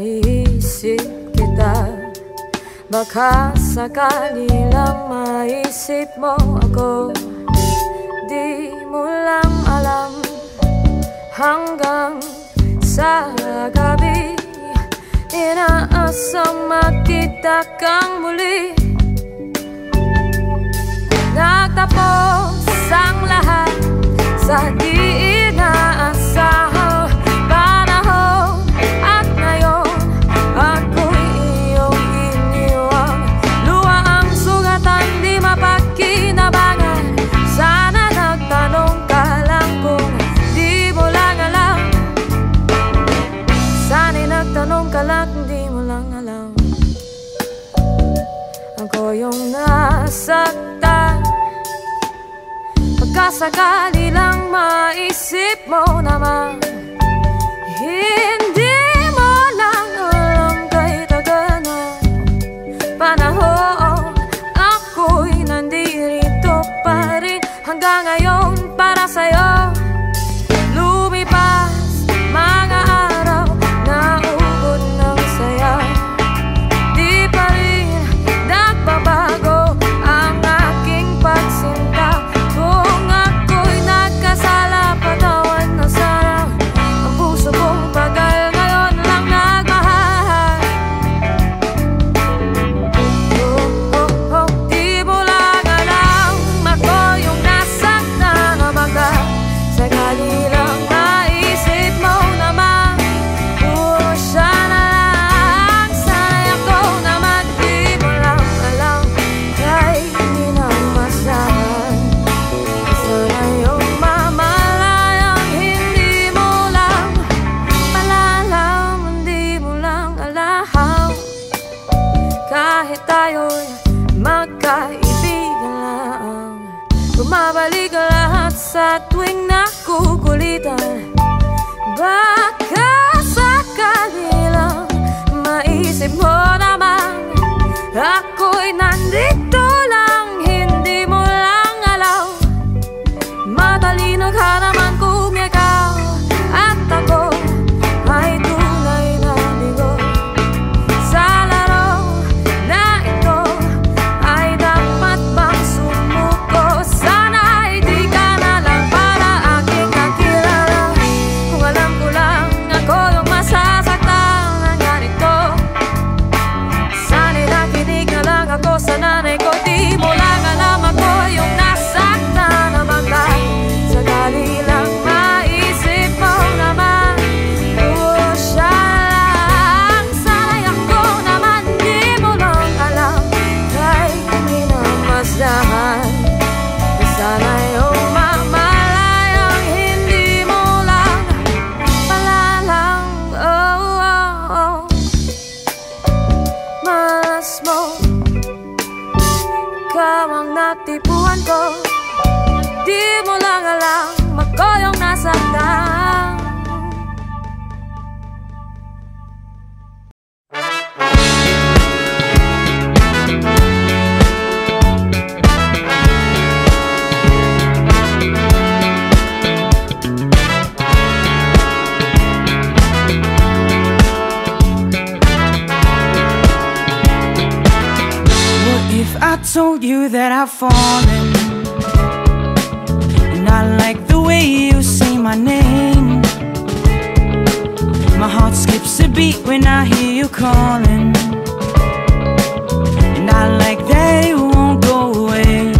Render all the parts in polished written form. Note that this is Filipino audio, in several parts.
iniisip kita. Baka sakali lang maisip mo ako. Di mo lang alam hanggang sa gabi inaasang makita kang muli. Nagtapos ang lahat sa di inaasahang panahon. At ngayon ako'y iyong iniwang. Luha ang sugatan, di mapakinabangan. Sana nagtanong ka lang kung di mo lang alam. Sana'y nagtanong ka lang kung di mo lang alam. Ako yung nasaktan. Pagkasakali lang maisip mo naman, hindi mo lang alam kay tagal na panahon. Ako'y nandirito pa rin hanggang ngayon para sa'yo. Lumipas mga araw na ubod ng saya, di pa rin nagbabago ang aking pagsinta. Kung ako'y nagkasala, patawan na sana. Ang puso kong pagal ngayon lang nagmahal. Di mo lang alam, ako yung nasaktan na bangga. Sakali lang maisip mo naman, puro siya na lang. Sana'y ako naman, di mo lang alam, kahit hindi na masahan. Sana yung mamalayang hindi mo lang malalam, hindi mo lang alam. Kahit tayo'y magkaibigan lang, bumabalik ang lahat sa tuwing nakukulitan. Baka sakali lang maisip mo naman, ako'y nandito lang, hindi mo lang alam. Matalino ka naman kung ikaw at ako ay tunay na bigo. Sa laro na ito ay dapat bang sumuko? Sana ay di ka na lang para aking kakilala. Kung alam ko lang ako yung masasaktan ng ganito, sana'y nakinig na lang ako sa nanay ko. Di mo lang alam, ako yung nasaktan na bangga. Sakali lang maisip mo naman, puro siya lang. Sana'y ako naman, di mo lang alam, kahit hindi na masdahan. Sana yung mamalayang hindi mo lang malalang. Malas mo, ikaw ang natipuan ko. Di mo lang alam, ako yung nasaktan. What if I told you that I've fallen, and I like the way you say my name? My heart skips a beat when I hear you calling, and I like that it won't go away.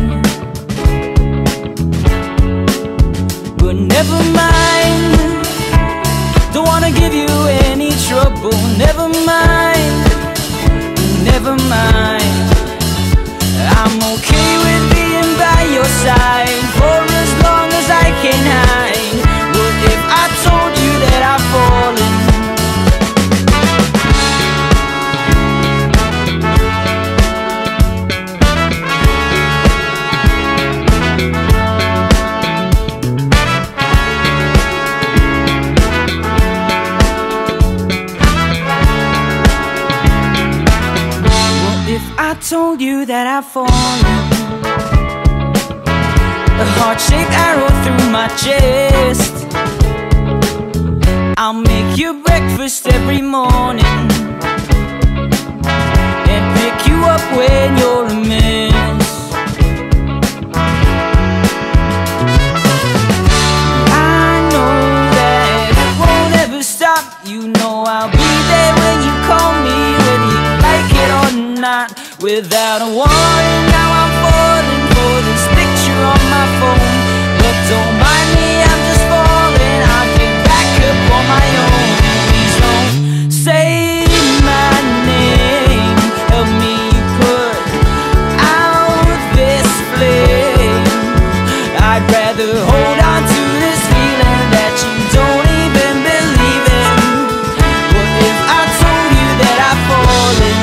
But never mind, don't wanna give you any trouble. Never mind, never mind, I'm okay with being by your side for as long as I can hide. What if I told you that I've fallen? I told you that I've fallen, a heart-shaped arrow through my chest. I'll make you breakfast every morning. up when you're a mess. I know that it won't ever stop. You know I'll be there when you call me, whether you like it or not. Without a warning, now I'm falling for this picture on my phone. But don't mind me, I'm just falling. I'll get back up on my own. Please don't say my name. Help me put out this flame. I'd rather hold on to this feeling that you don't even believe in. What if I told you that I've fallen?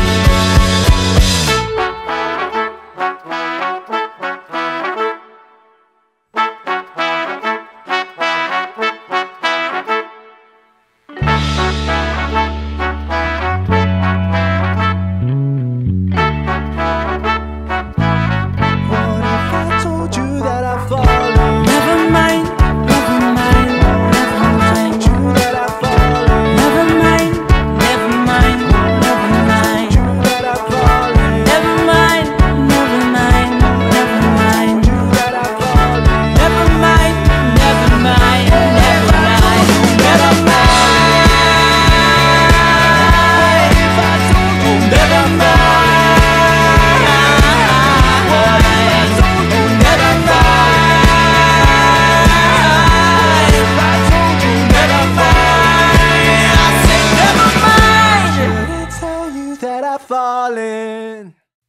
Falling.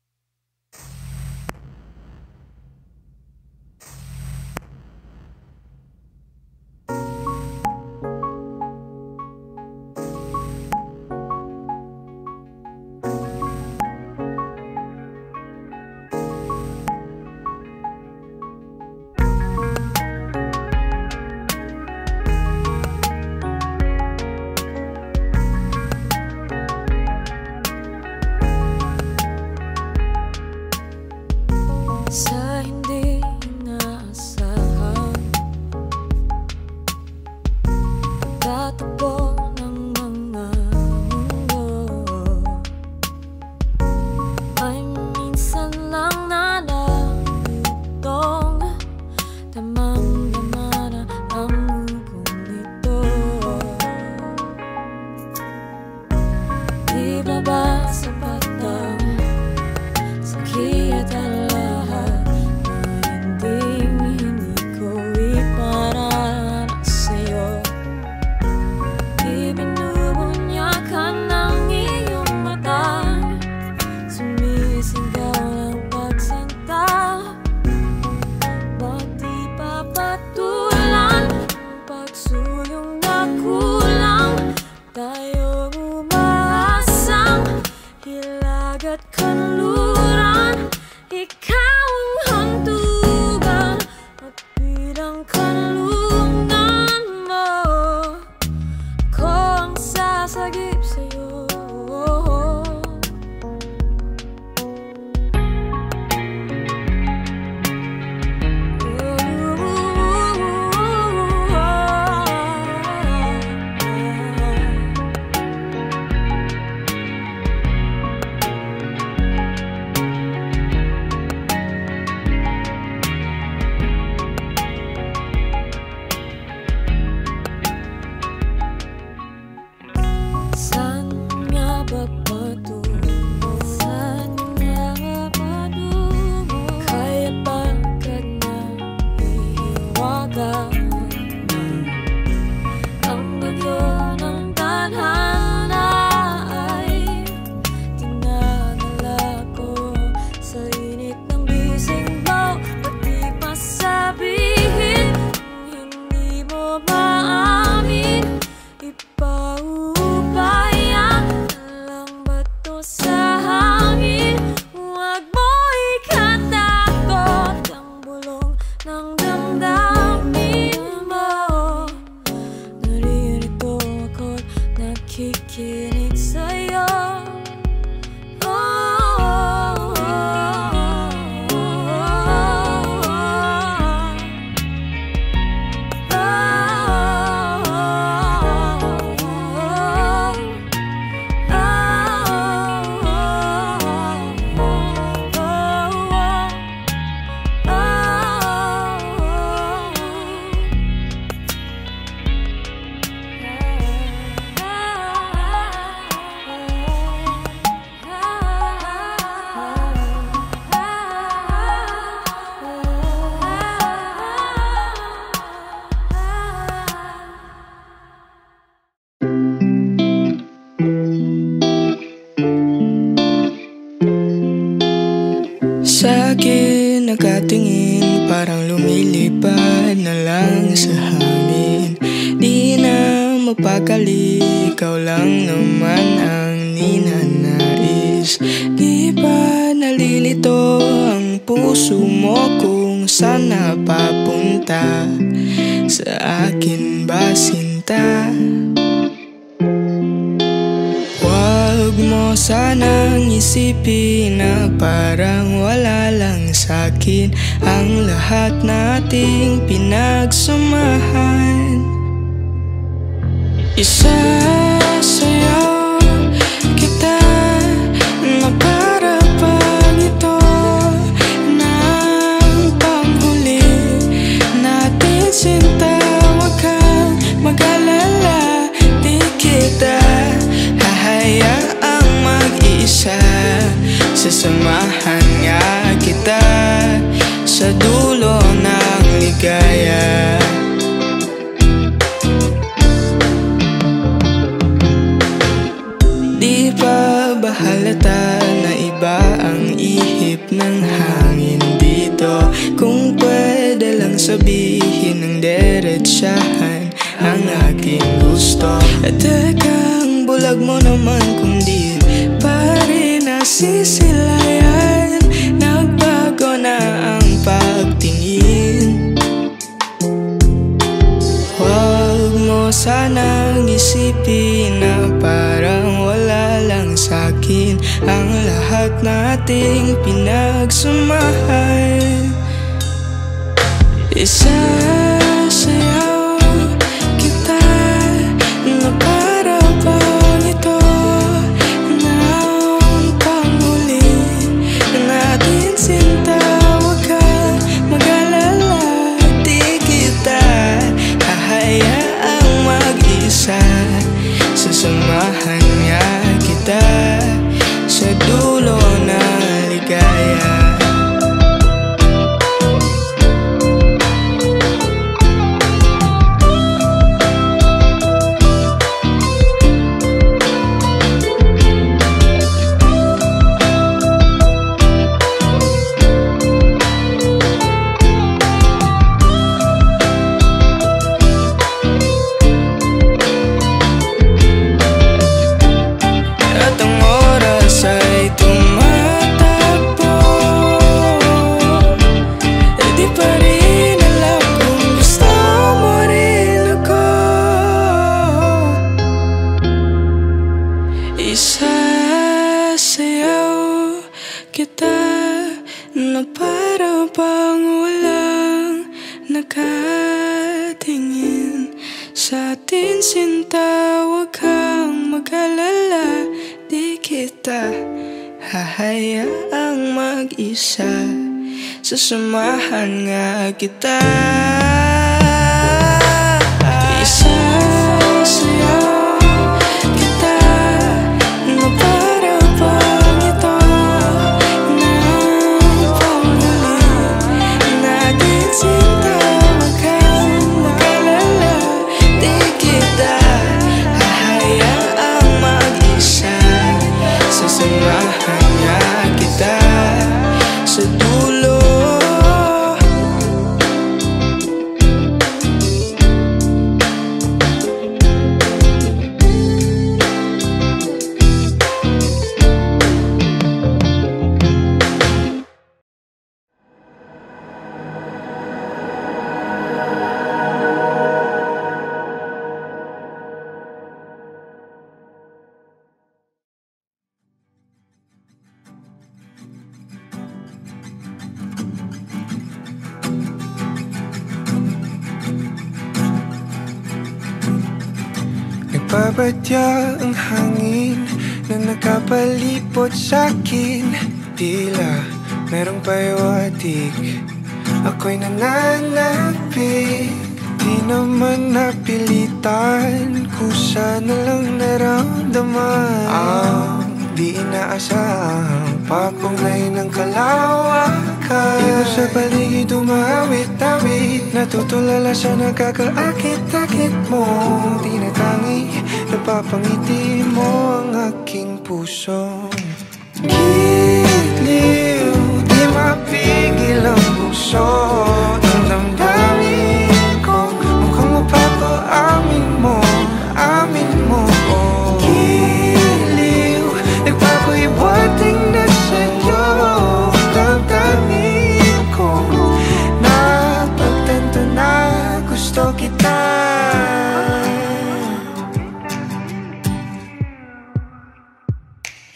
Sa hindi inaasahan, tatakbo ng mga mundo. Ay minsan lang nalalutong, damang-dama na ang hugong nito. Di ba ba sapat ang sakit at lahat na hindi ko iparaan sa'yo? Di binubunyakan ng iyong mata, sumisigaw ng pagsinta. Ba't di papatulan ang pagsuyong na kulang? Tayo umaasang hilag at kanluran. Ikaw ang hantugan at bilang kanlungan mo, ko ang sasagip sa'yo. sa'kin nakatingin, parang lumilipad na lang sa hangin. Di na mapakali, ikaw lang naman ang ninanais. Di ba nalilito ang puso mo kung saan napapunta? Sa akin ba sinta? Huwag mo sanang isipin na parang wala lang sa'kin ang lahat nating pinagsamahan. Isasayaw kita na para bang ito ng panghuli natin sinta. Huwag kang mag-alala, di kita hahayaang mag-isa. Sasamahan nga kita sa dulo ng ligaya. Di pa ba halata na iba ang ihip ng hangin dito? Kung pwede lang sabihin ng diretsahan ang aking gusto. At tekang bulag mo naman kung di pa rin nasisilayan. Nagbago na ang pagtingin. Huwag mo sanang isipin na parang wala lang sa'kin ang lahat nating pinagsamahan. Isasayaw kita na para bang ito ng panghuli natin sinta. Huwag kang mag-alala, di kita hahayaang mag-isa. Sasamahan nga kita sa dulo ng ligaya. Isasayaw kita na para bang walang nakatingin sa atin sinta. Huwag kang mag-alala, di kita hahayaang mag-isa. Sasamahan nga kita. Isasayaw sa dulo. Nagpabadya ang hangin na nakapalipot sa'kin. Tila merong pahiwatig, ako'y nananapig. Di naman napilitan, kusa na lang naramdaman ang di inaasahang papunay ng kalawakan. Ikaw sa paligid umawit-awit, natutulala sa nakakaakit-akit mo. Tinatangi, napapangiti mo ang aking puso. Giliw, di mapili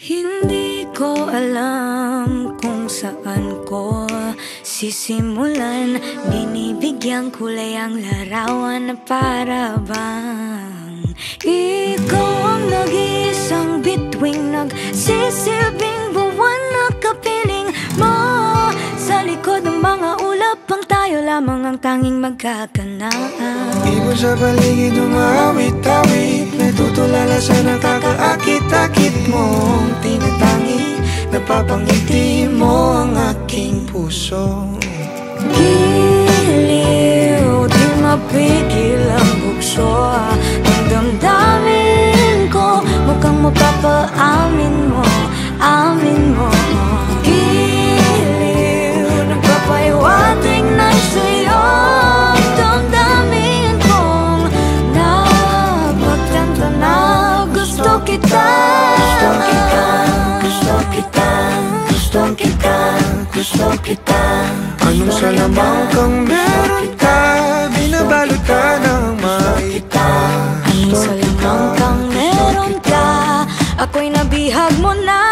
Hindi ko alam kung saan ko sisimulan. Binibigyan kulay ang larawan na para bang ikaw ang nag-iisang bituing, nagsisilbing buwan na kapiling mo. Sa likod ng mga ulap pang tayo lamang ang tanging magkakanaan. Ibon sa paligid umawit-awit, natutulala sa nakakaakit-akit mong tinatangi. Napapangiti mo ang aking puso. Giliw, di mapigil ang bugso ng damdamin ko. Mukhang mapapaamin mo, amin mo. Giliw, nagpapaiwating na sa'yo ang damdamin kong napagtanto na gusto kita. Gusto kita, gusto kita, gusto kita. Anong salamang kang meron ka, binabalot ka ng maita. Anong salamang kang meron ka, ako'y nabihag mo na.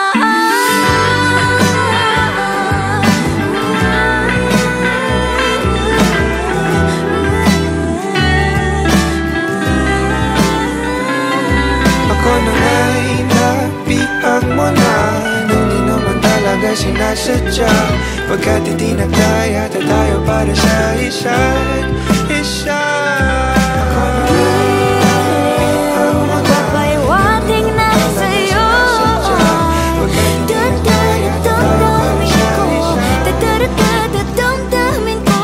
Ako na nga'y nabihag mo na, nung di naman talaga sinasadya. Pagkat itinagdaya tayo para sa isa't isa. Magpapaiwating na sa'yo damdamin ko, damdamin ko.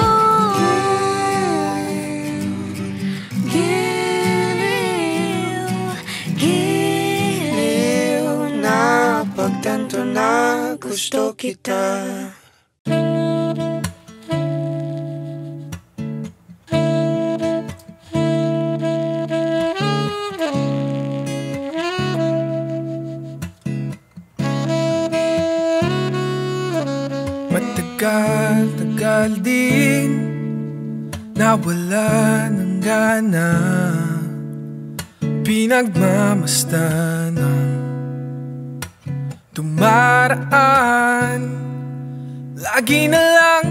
Giliw, giliw na Pagtanto na gusto kita. Matagal-tagal din nawala ng gana, pinagmamasdan ng dumaraan. Lagi na lang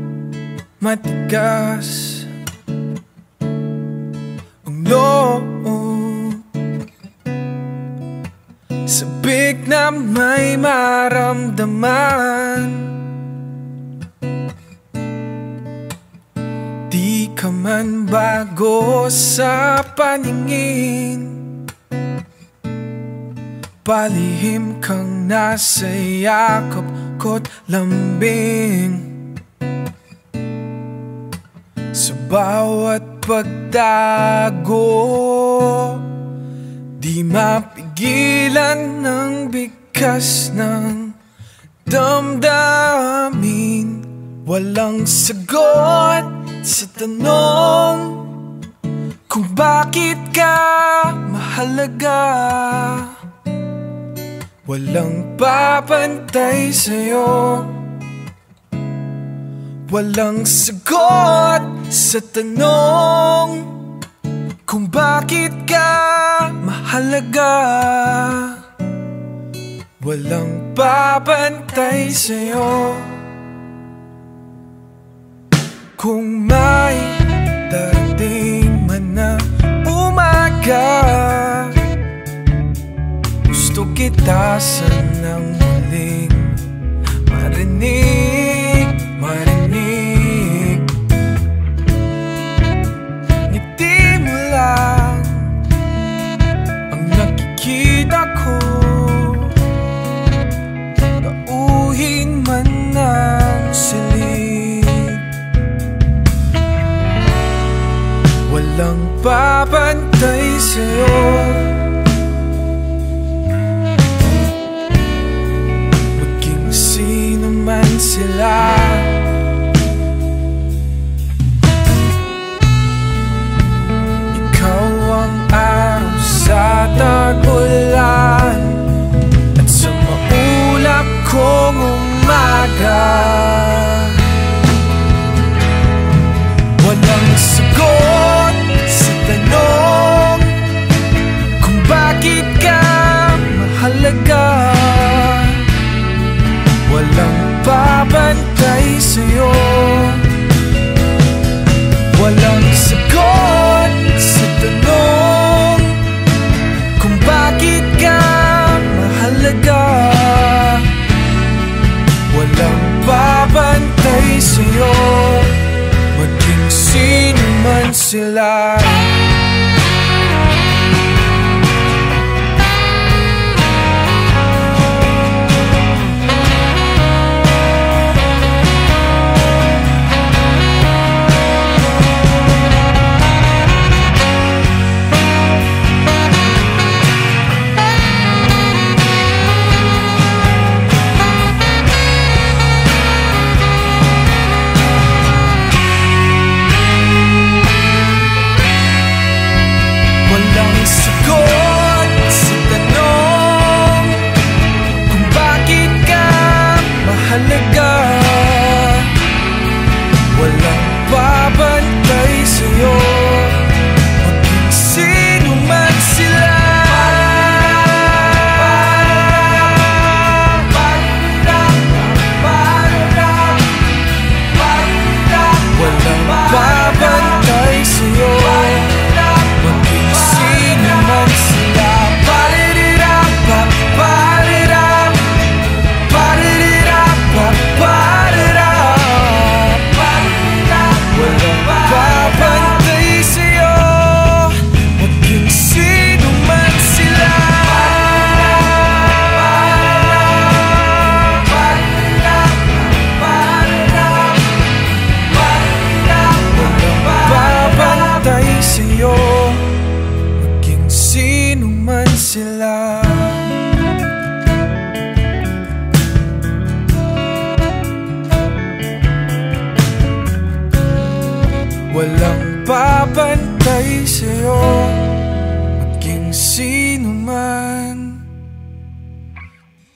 matigas ang loob, sabik na may maramdaman. Di ka man bago sa paningin, palihim kang nasa yakap ko't lambing. Sa bawat pagtago, di mapigilan ng bigkas ng damdamin. Walang sagot sa tanong kung bakit ka mahalaga. Walang papantay sa'yo, walang sagot sa tanong kung bakit ka mahalaga. Walang papantay sa'yo. Kung may darating man na umaga, gusto kita sanang muling marinig, marinig. Ngiti mo lang ang nakikita ko, tauhin man ng silid. Walang papantay sa'yo, maging sino man sila. Ikaw ang araw sa tag-ulan at sa maulap kong umaga. Walang sagot sa tanong kung bakit ka mahalaga.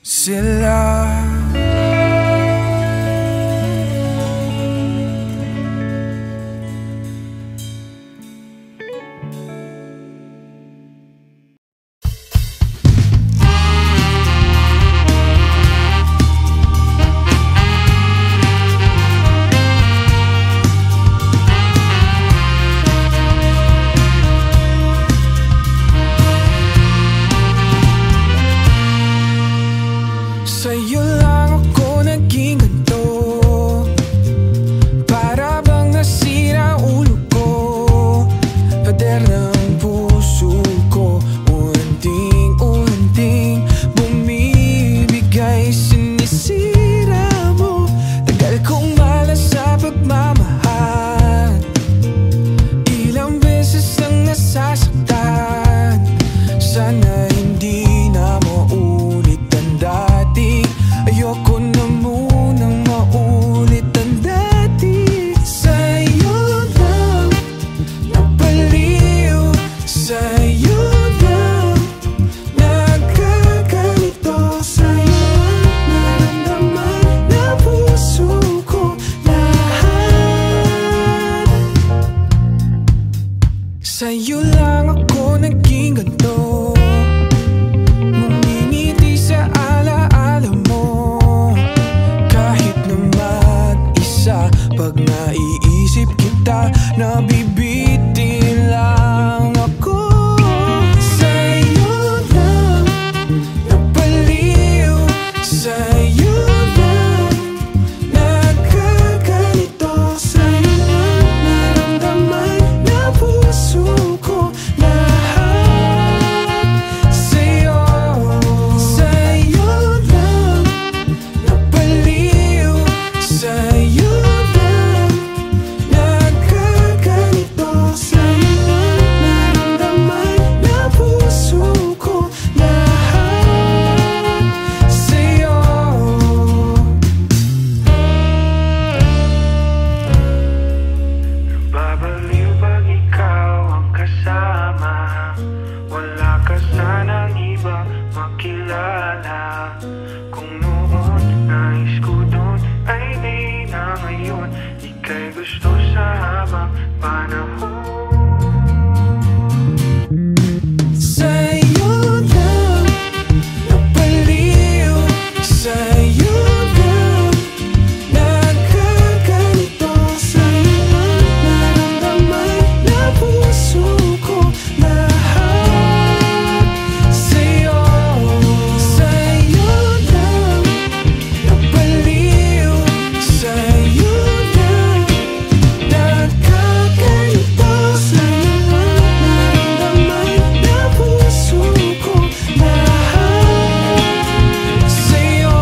sila. Sa'yo lang ako naging ganito, para bang nasira ulo ko. Pader ng puso ko, unting-unting bumibigay. Sinisira mo, tagal kong malas sa pagmamahal. Ilang beses nang nasasaktan, sana hindi na maulit ang dati. Ayoko na munang maulit ang dati. Sa'yo lang napaliw, sa'yo lang nagkaganito. Sa'yo naramdaman na puso ko lahat. Sa'yo lang ako naging ganito, ngumingiti sa alaala mo. Kahit na mag-isa, pag naiisip kita, nabibitin lang ako. Sa'yo lang napaliw, sa'yo lang nagkaganito. Sa'yo naramdaman na puso ko lahat. Sa'yo lang napaliw, sa'yo lang nagkaganito. Sa'yo naramdaman na puso ko lahat. Sa'yo. Babaliw pag ikaw ang kasama, wala ka sanang iba makilala. Kung noon nais ko dun ay di na ngayon, ika'y gusto sa habang panahon. Sa'yo lang napaliw, sa'yo lang nagkaganito. Sa'yo naramdaman na puso ko lahat. Sa'yo lang napaliw, sa'yo lang nagkaganito. Sa'yo naramdaman na puso ko lahat. Sa'yo.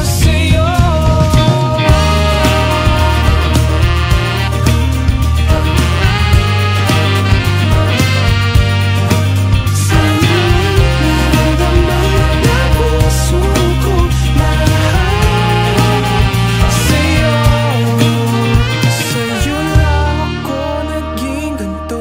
Sa'yo lang ako naging ganito.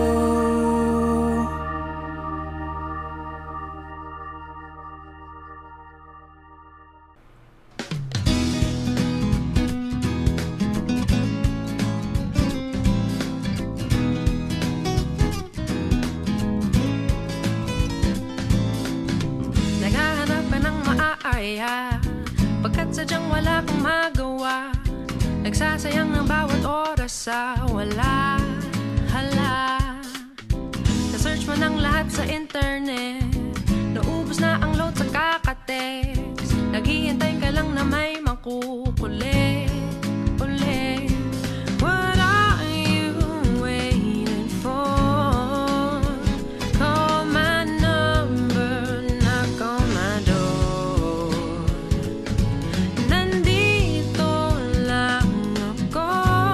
Naghahanap ka ng maaaya, pagkat sadyang wala kang magawa. Nagsasayang ng bawat oras sa wala. Hala, na-search mo ng lahat sa internet, naubos na ang load sa kakatext. Naghihintay ka lang na may makukulit ulit. What are you waiting for? Call my number, knock on my door. Nandito lang ako.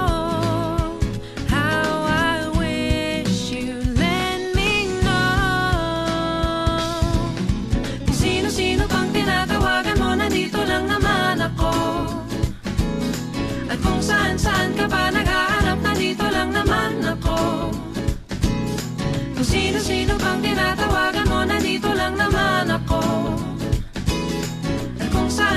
How I wish you let me know. Kung sino-sino pang tinatawagan mo, nandito lang naman ako. At kung saan-saan ka pa naghahanap, nandito lang naman ako. Kung sino-sino pang tinatawagan mo, nandito lang naman ako. At kung saan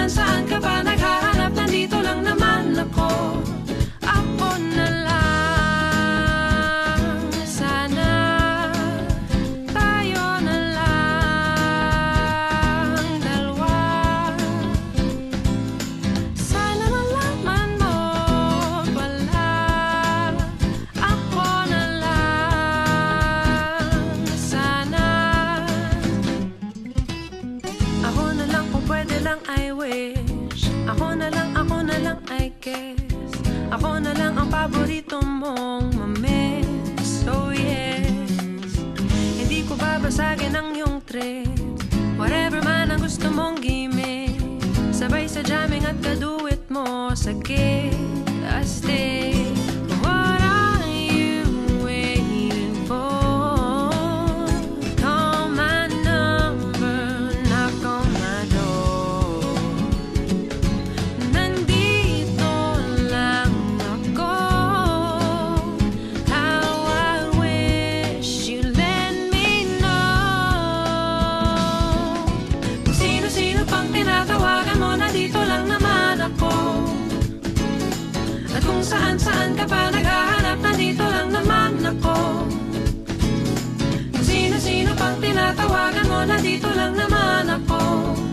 lang I wish. Ako na lang I guess. Ako na lang ang paborito mong mamiss. Oh yes, hindi ko babasagin ang iyong trip. Whatever man ang gusto mong gimmick. Sabay sa jamming at kaduit mo sa gig. I stay. What are you waiting for? Call my number, knock on my door. Nandito lang ako. How I wish you let me know. Kung sino-sino pang tinatawagan mo, nandito lang naman ako. At kung saan-saan ka pa naghahanap, nandito lang naman ako. Kung sino-sino pang tinatawagan mo, nandito lang naman ako.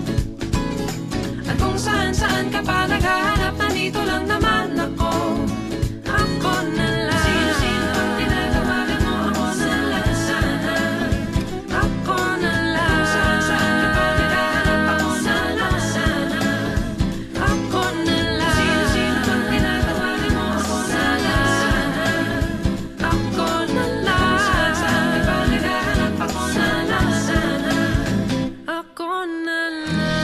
At kung saan-saan ka pa naghahanap, nandito lang naman ako. Ako na lang. Sino-sino pang tinatawagan mo, ako na lang sana. Ako na lang. Kung saan-saan ka pa naghahanap, ako na lang sana. Ako na lang. Sino-sino pang tinatawagan mo, ako na lang sana. Ako na lang. Kung saan-saan ka pa naghahanap, ako na lang sana. Ako na lang.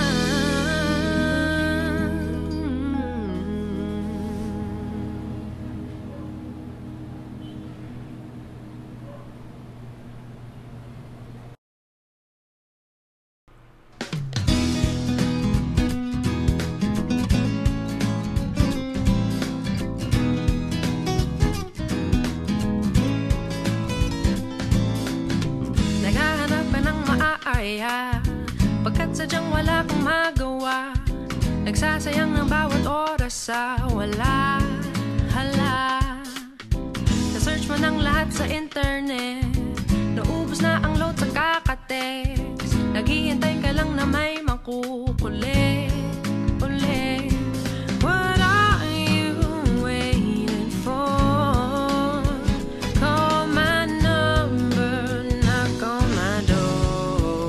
Naghahanap ka ng maaaya, pagkat sadyang wala kang magawa. Nagsasayang ng bawat oras sa wala. Hala, na-search mo ng lahat sa internet, naubos na ang load sa kakatext. Naghihintay ka lang na may makukulit ulit. What are you waiting for? Call my number, knock on my door.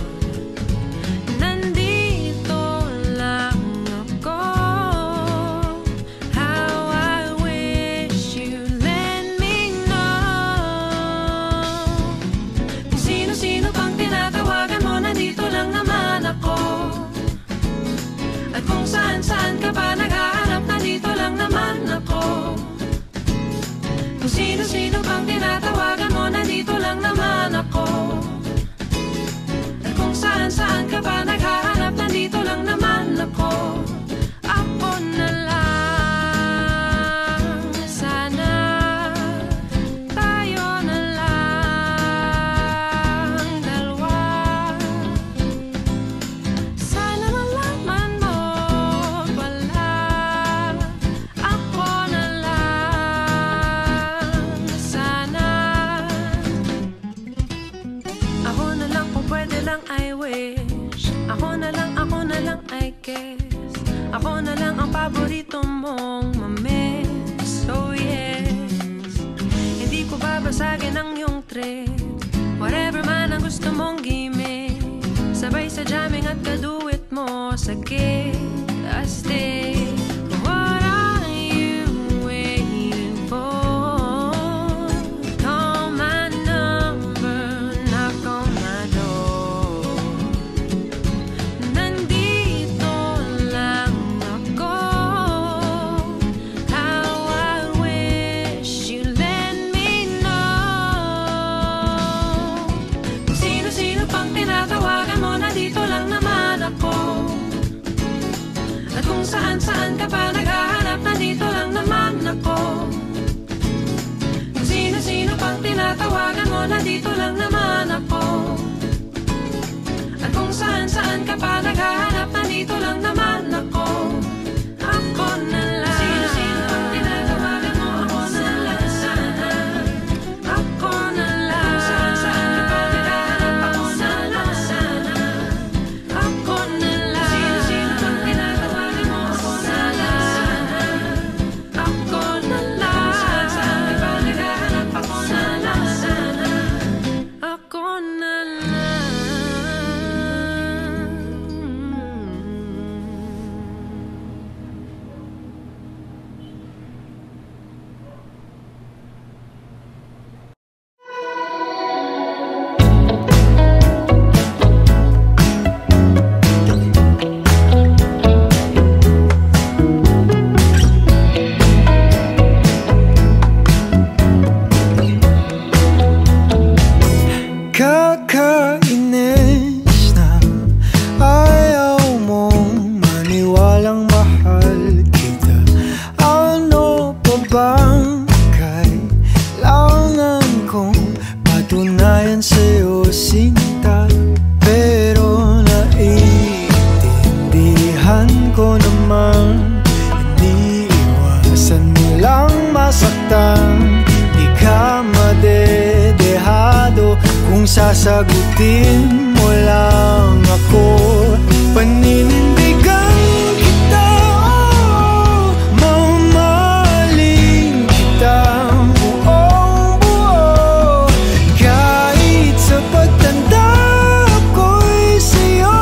Nandito lang ako. How I wish you let me know. Kung sino-sino pang tinatawagan mo, nandito lang naman ako. At kung saan-saan ka pa naghahanap, nandito lang naman ako. Kung sino-sino pang tinatawagan mo, nandito lang naman ako. At kung saan-saan ka pa naghahanap, nandito lang naman ako. Ako na lang. Sana tayo na lang dalawa. Sana malaman mo pala. Ako na lang. Sana ako na lang kung pwede lang I wish. Ako na lang I guess. Ako na lang ang paborito mong mamiss. Oh yes, hindi ko babasagin ang iyong trip. Whatever man ang gusto mong gimmick. Sabay sa jamming at kaduit mo sa gig. I stay. What are you waiting for? Call my number, knock on my door. Nandito lang ako. How I wish you let me know. Kung sino-sino pang tinatawagan mo, nandito lang naman ako. At kung saan-saan ka pa naghahanap, nandito lang naman ako. Kung sino-sino pang tinatawagan mo, nandito lang naman ako. At kung saan-saan ka pa naghahanap, nandito lang naman ako. Ako na lang. Sino-sino pang tinatawagan mo, ako na lang sana. Ako na lang. Kung saan-saan ka pa naghahanap, ako na lang sana. Ako na lang. Sino-sino pang tinatawagan mo, ako na lang sana. Ako na lang. Kung saan-saan ka pa naghahanap, ako na lang sana. Ako na lang. Sagutin mo lang ako, paninindigan kita, mamahalin kita buong buo. Kahit sa pagtanda ko'y sa'yo,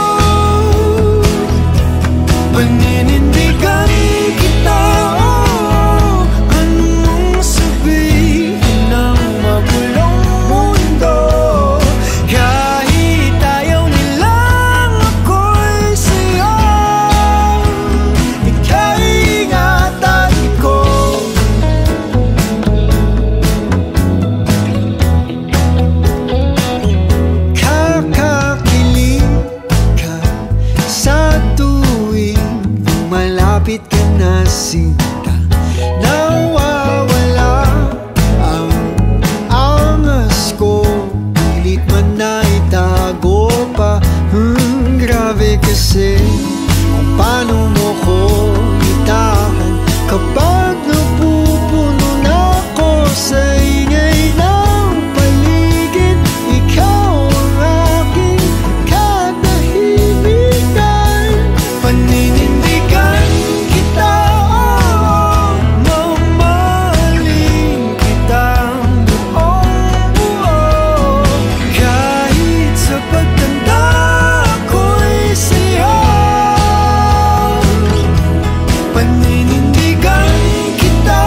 paninindigan kita, anong sabihin ng magulong mundo. Kahit ayaw nilang ako'y sa'yo, ika'y ingatan ko. Kakakilig ka sa tuwing malapit ka na, sinta. Nawawala ang angas ko, pilit man na itago pa. Grabe kasi kung paano mo ko itahan kapag napupuno na ako sa ingay ng paligid. Ikaw ang aking katahimikan, paninindigan kita, mamahalin kita buong buo. Kahit sa pagtanda ko'y sa'yo, paninindigan kita,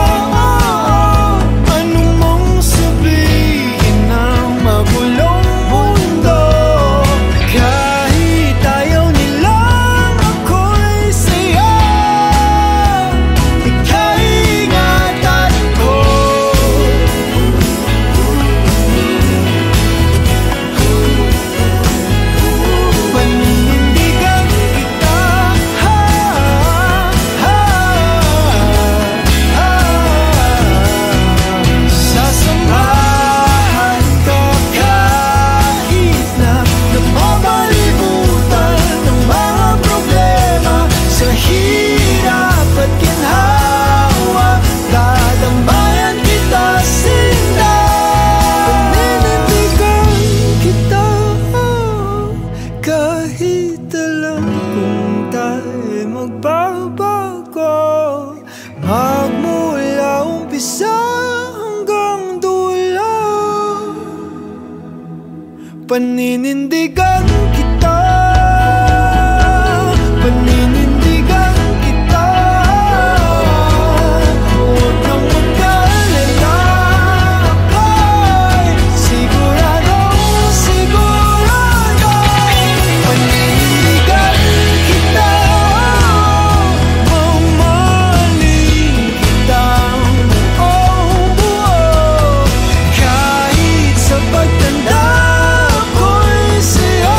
anong mong sabihin ng magulong mundo. Kahit ayaw nilang ako'y sa'yo, ika'y ingatan ko. Paninindigan kita, sasamahan ka kahit na napapalibutan ng mga problema. Sa hirap at ginhawa, dadambayan kita, sinta. Paninindigan kita, kahit alam kung tayo magbabago, magmula umpisa hanggang dulo. Paninindigan kita, paninindigan kita. Huwag kang mag-alala, ako'y siguradong sigurado. Paninindigan kita, mamahalin kita buong buo. Kahit sa pagtanda ko'y sa'yo,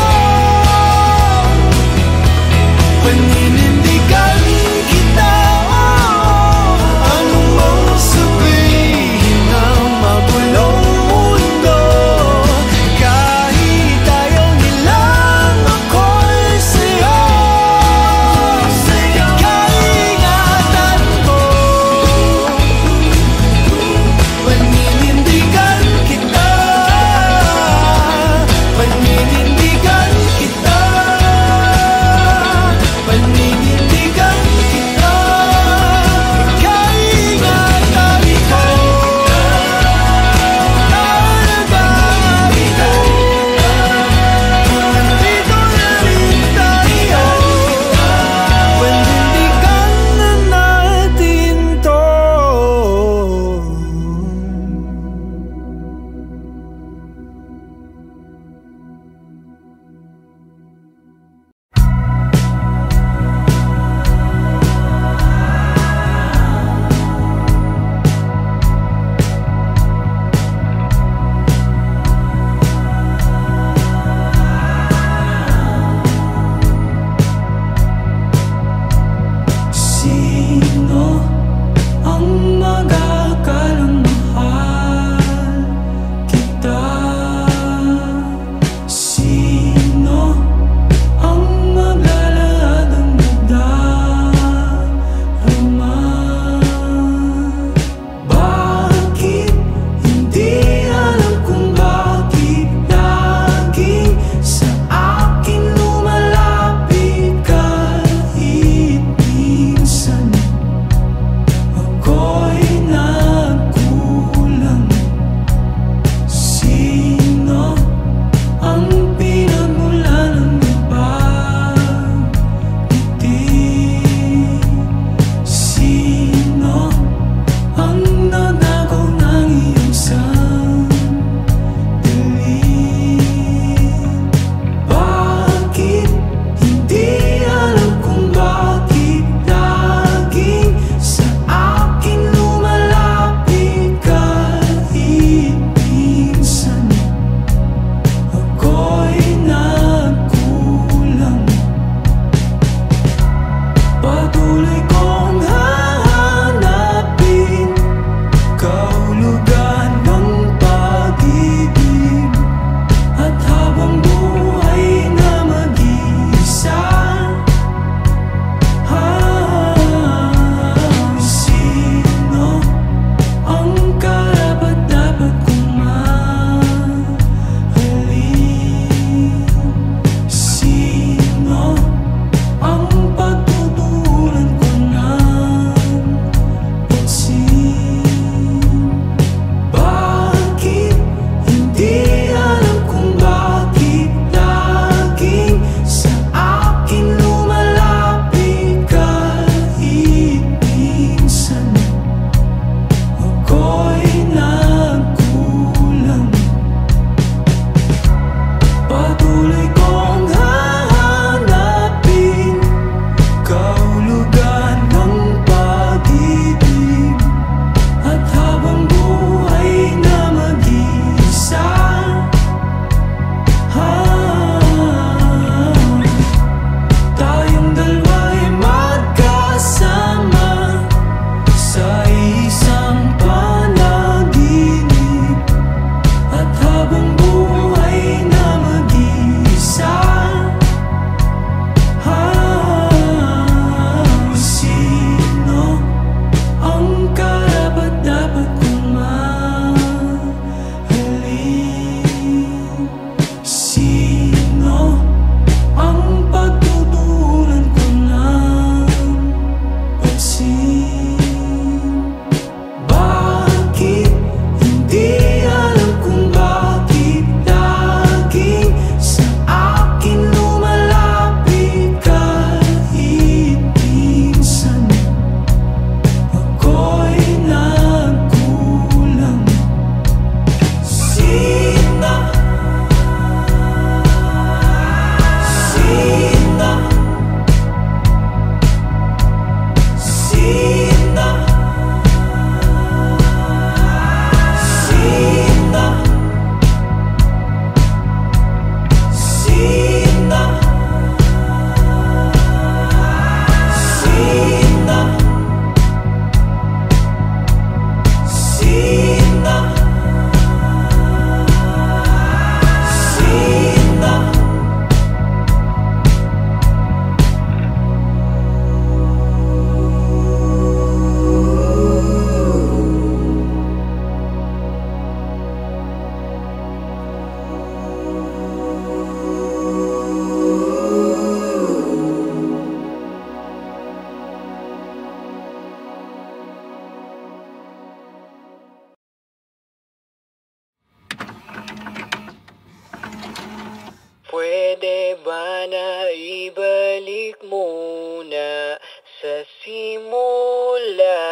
ba na ibalik muna sa simula?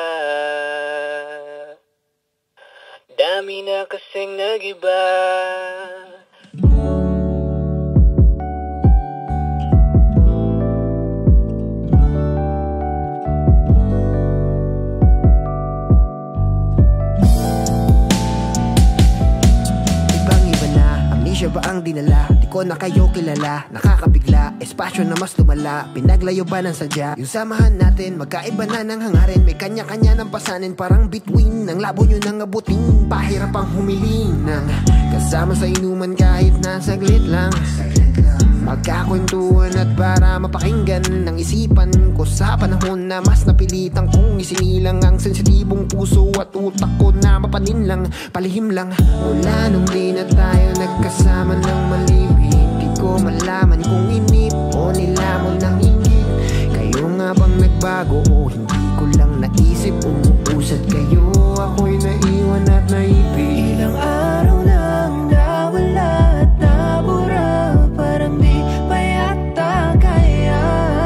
Dami na kasing nag-iba. Ba ang dinala? Di ko na kayo kilala. Nakakabigla, espasyo na mas lumala. Pinaglayo ba ng sadya? Yung samahan natin, magkaiba na ng hangarin. May kanya-kanya ng pasanin, parang between ng labo nyo nang abutin. Pahirap ang humiling ng kasama sa inuman kahit na saglit lang. Magkakwentuhan at para mapakinggan ng isipan ko sa panahon na mas napilitan kong isinilang ang sensitibong puso at utak ko na mapaninlang, palihim lang. Mula nung di na tayo nagkasama ng malibig, di ko malaman kung inip o nilamon ng inggit. Kayo nga bang nagbago o hindi ko lang naisip? Umuusad kayo, ako'y naiwan at naipig. Ilang araw nang nawala at nabura, parang di pa yata kaya.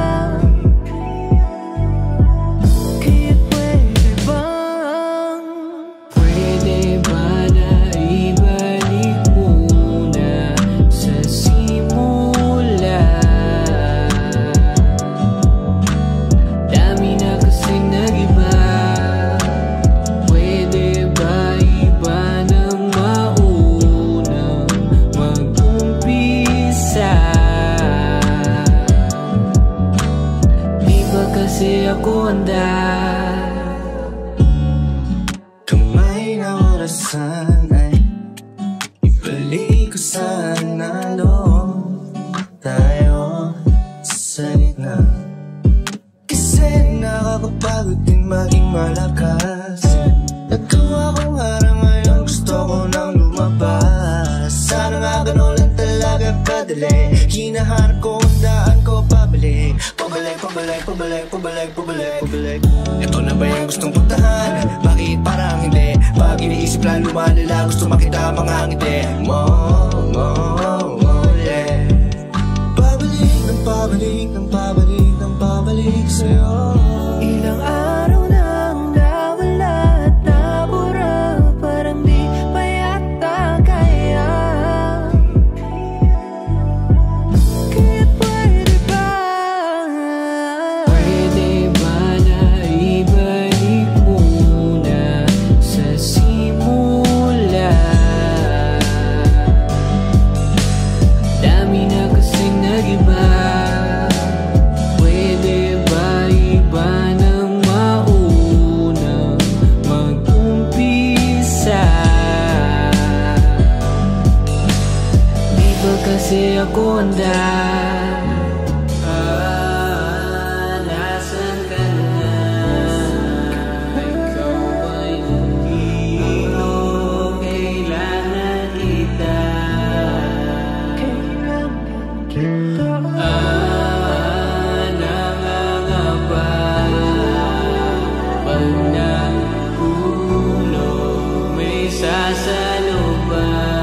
Kaya pwede bang, pwede ba na ibalik muna sa simula? Dami na kasing nag-iba. Pwede ba iba nang maunang mag-umpisa? Di ba kasi ako handa? Kamay na orasan ay ibalik ko sana noon tayo sa gitna. Kasi nakakapagod din maging malakas. Nagawa kong harang ngayon, gusto ko nang lumabas. Sana nga gano'n lang talaga kadali. Hinahanap ko ang daan ko pabalik. Pabalik, pabalik, pabalik, pabalik, pabalik, pabalik. Ito na ba yung gustong puntahan? Bakit parang hindi? Pag iniisip lang lumalala, gusto makita ang mga ngiti mo, yeah. Pabalik, ng pabalik, ng pabalik, ng pabalik sa'yo. ilang araw nang nawala at nabura, parang di pa yata kaya. Kaya pwede ba, Pwede ba na ibalik muna sa simula? Dami na kasing nag-iba. Pwede ba iba nang maunang mag-umpisa? Di ba kasi ako handa? Nasaan ka na? Ikaw ay nandito, kailangan kita. Nangangapa pag nahulog, may sasalubay.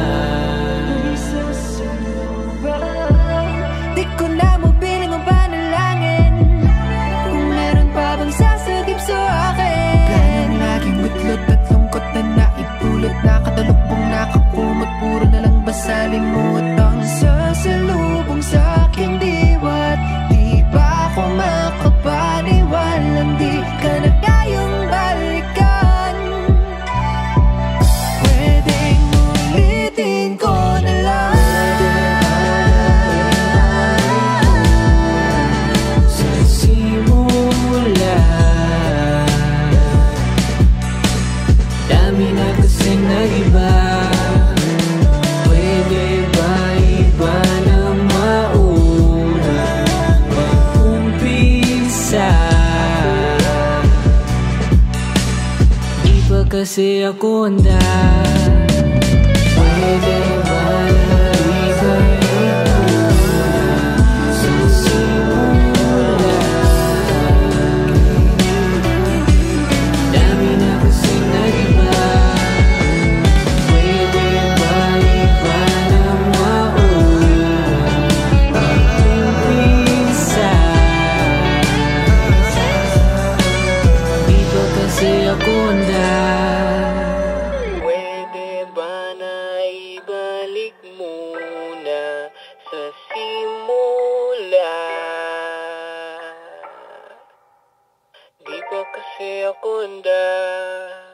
di ko na mabilang ang panalangin. Kung meron pa bang sasagip sa akin. Planong laging butlot at lungkot na naipulot, nakatalukbong, nakakumot, puro na lang basalimuot ang sasalubong sa aking diwat. Di ba ako makapaniwalang di ka na kayang balikan? Pwedeng ulitin ko na lang. Sa simula, dami na kasing nag-iba. Pwede ba iba nang mauna mag-umpisa? Di ba kasi ako handa? Pwede ba na ibalik muna sa simula? Dami na kasing nag-iba. Pwede ba iba nang mauna kasi ako handa.